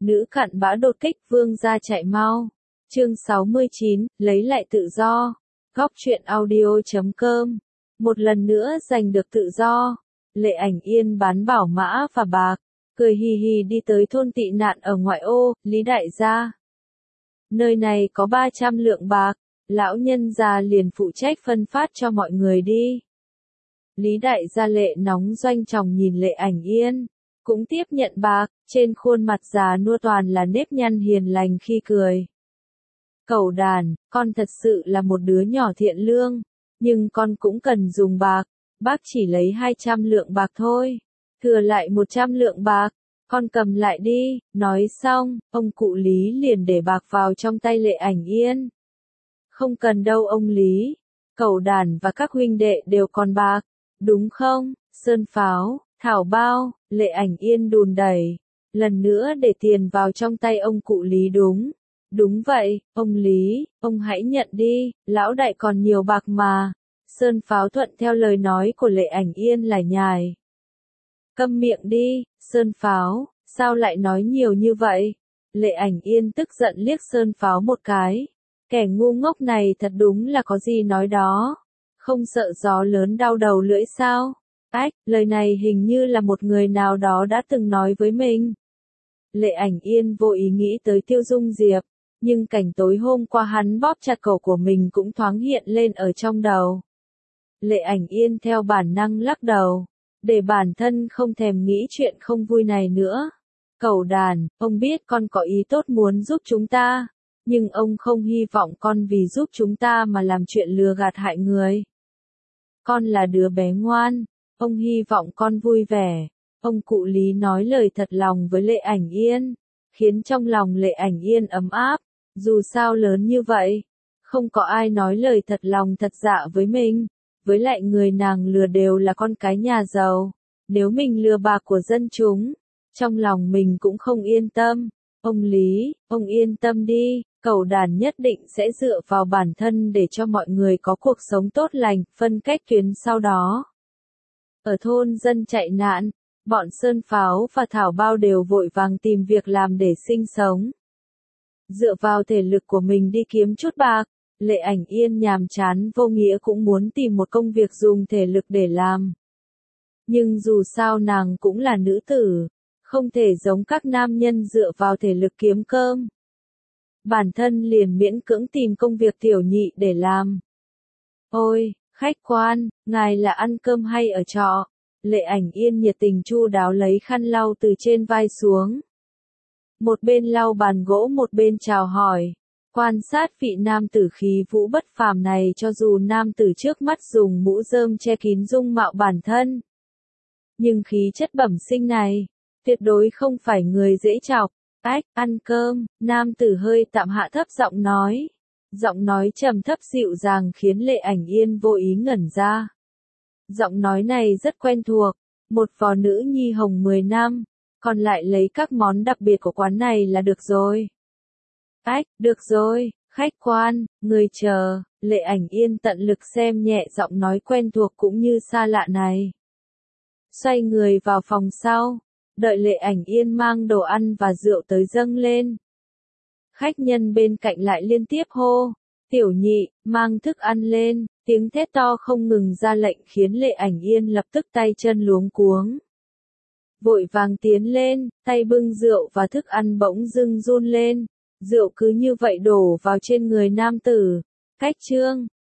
Nữ cặn bã đột kích vương gia chạy mau. Chương 69, lấy lại tự do. Góc truyện audio.com. Một lần nữa giành được tự do. Lệ Ảnh Yên bán bảo mã và bạc, cười hì hì đi tới thôn tị nạn ở ngoại ô, Lý đại gia. Nơi này có 300 lượng bạc, lão nhân già liền phụ trách phân phát cho mọi người đi. Lý đại gia lệ nóng doanh tròng nhìn Lệ Ảnh Yên, cũng tiếp nhận bạc, trên khuôn mặt già nua toàn là nếp nhăn hiền lành khi cười. Cẩu đàn, con thật sự là một đứa nhỏ thiện lương, nhưng con cũng cần dùng bạc, bác chỉ lấy 200 lượng bạc thôi, thừa lại 100 lượng bạc, con cầm lại đi. Nói xong, ông cụ Lý liền để bạc vào trong tay Lệ Ảnh Yên. Không cần đâu ông Lý, cẩu đàn và các huynh đệ đều còn bạc, đúng không? Sơn Pháo, Thảo Bao, Lệ Ảnh Yên đùn đẩy, lần nữa để tiền vào trong tay ông cụ Lý. Đúng vậy, ông Lý, ông hãy nhận đi, lão đại còn nhiều bạc mà. Sơn Pháo thuận theo lời nói của Lệ Ảnh Yên lải nhải. Câm miệng đi, Sơn Pháo, sao lại nói nhiều như vậy? Lệ Ảnh Yên tức giận liếc Sơn Pháo một cái. Kẻ ngu ngốc này thật đúng là có gì nói đó. Không sợ gió lớn đau đầu lưỡi sao? Ách, lời này hình như là một người nào đó đã từng nói với mình. Lệ Ảnh Yên vô ý nghĩ tới Tiêu Dung Diệp, nhưng cảnh tối hôm qua hắn bóp chặt cổ của mình cũng thoáng hiện lên ở trong đầu. Lệ Ảnh Yên theo bản năng lắc đầu, để bản thân không thèm nghĩ chuyện không vui này nữa. Cẩu đàn, ông biết con có ý tốt muốn giúp chúng ta, nhưng ông không hy vọng con vì giúp chúng ta mà làm chuyện lừa gạt hại người. Con là đứa bé ngoan, ông hy vọng con vui vẻ. Ông cụ Lý nói lời thật lòng với Lệ Ảnh Yên, khiến trong lòng Lệ Ảnh Yên ấm áp. Dù sao lớn như vậy, không có ai nói lời thật lòng thật dạ với mình. Với lại người nàng lừa đều là con cái nhà giàu. Nếu mình lừa bạc của dân chúng, trong lòng mình cũng không yên tâm. Ông Lý, ông yên tâm đi, cẩu đàn nhất định sẽ dựa vào bản thân để cho mọi người có cuộc sống tốt lành, phân cách tuyến sau đó. Ở thôn dân chạy nạn, bọn Sơn Pháo và Thảo Bao đều vội vàng tìm việc làm để sinh sống. Dựa vào thể lực của mình đi kiếm chút bạc, Lệ Ảnh Yên nhàm chán vô nghĩa cũng muốn tìm một công việc dùng thể lực để làm. Nhưng dù sao nàng cũng là nữ tử, không thể giống các nam nhân dựa vào thể lực kiếm cơm. Bản thân liền miễn cưỡng tìm công việc tiểu nhị để làm. Ôi, khách quan, ngài là ăn cơm hay ở trọ? Lệ Ảnh Yên nhiệt tình chu đáo lấy khăn lau từ trên vai xuống. Một bên lau bàn gỗ một bên chào hỏi. Quan sát vị nam tử khí vũ bất phàm này, cho dù nam tử trước mắt dùng mũ rơm che kín dung mạo bản thân, nhưng khí chất bẩm sinh này, tuyệt đối không phải người dễ chọc. Ách, ăn cơm, nam tử hơi tạm hạ thấp giọng nói. Giọng nói trầm thấp dịu dàng khiến Lệ Ảnh Yên vô ý ngẩn ra. Giọng nói này rất quen thuộc, một vò nữ nhi hồng 10 năm, còn lại lấy các món đặc biệt của quán này là được rồi. Ách, được rồi, khách quan, người chờ. Lệ Ảnh Yên tận lực xem nhẹ giọng nói quen thuộc cũng như xa lạ này. Xoay người vào phòng sau, đợi Lệ Ảnh Yên mang đồ ăn và rượu tới dâng lên. Khách nhân bên cạnh lại liên tiếp hô, tiểu nhị, mang thức ăn lên, tiếng thét to không ngừng ra lệnh khiến Lệ Ảnh Yên lập tức tay chân luống cuống. Vội vàng tiến lên, tay bưng rượu và thức ăn bỗng dưng run lên, rượu cứ như vậy đổ vào trên người nam tử. Cách trương,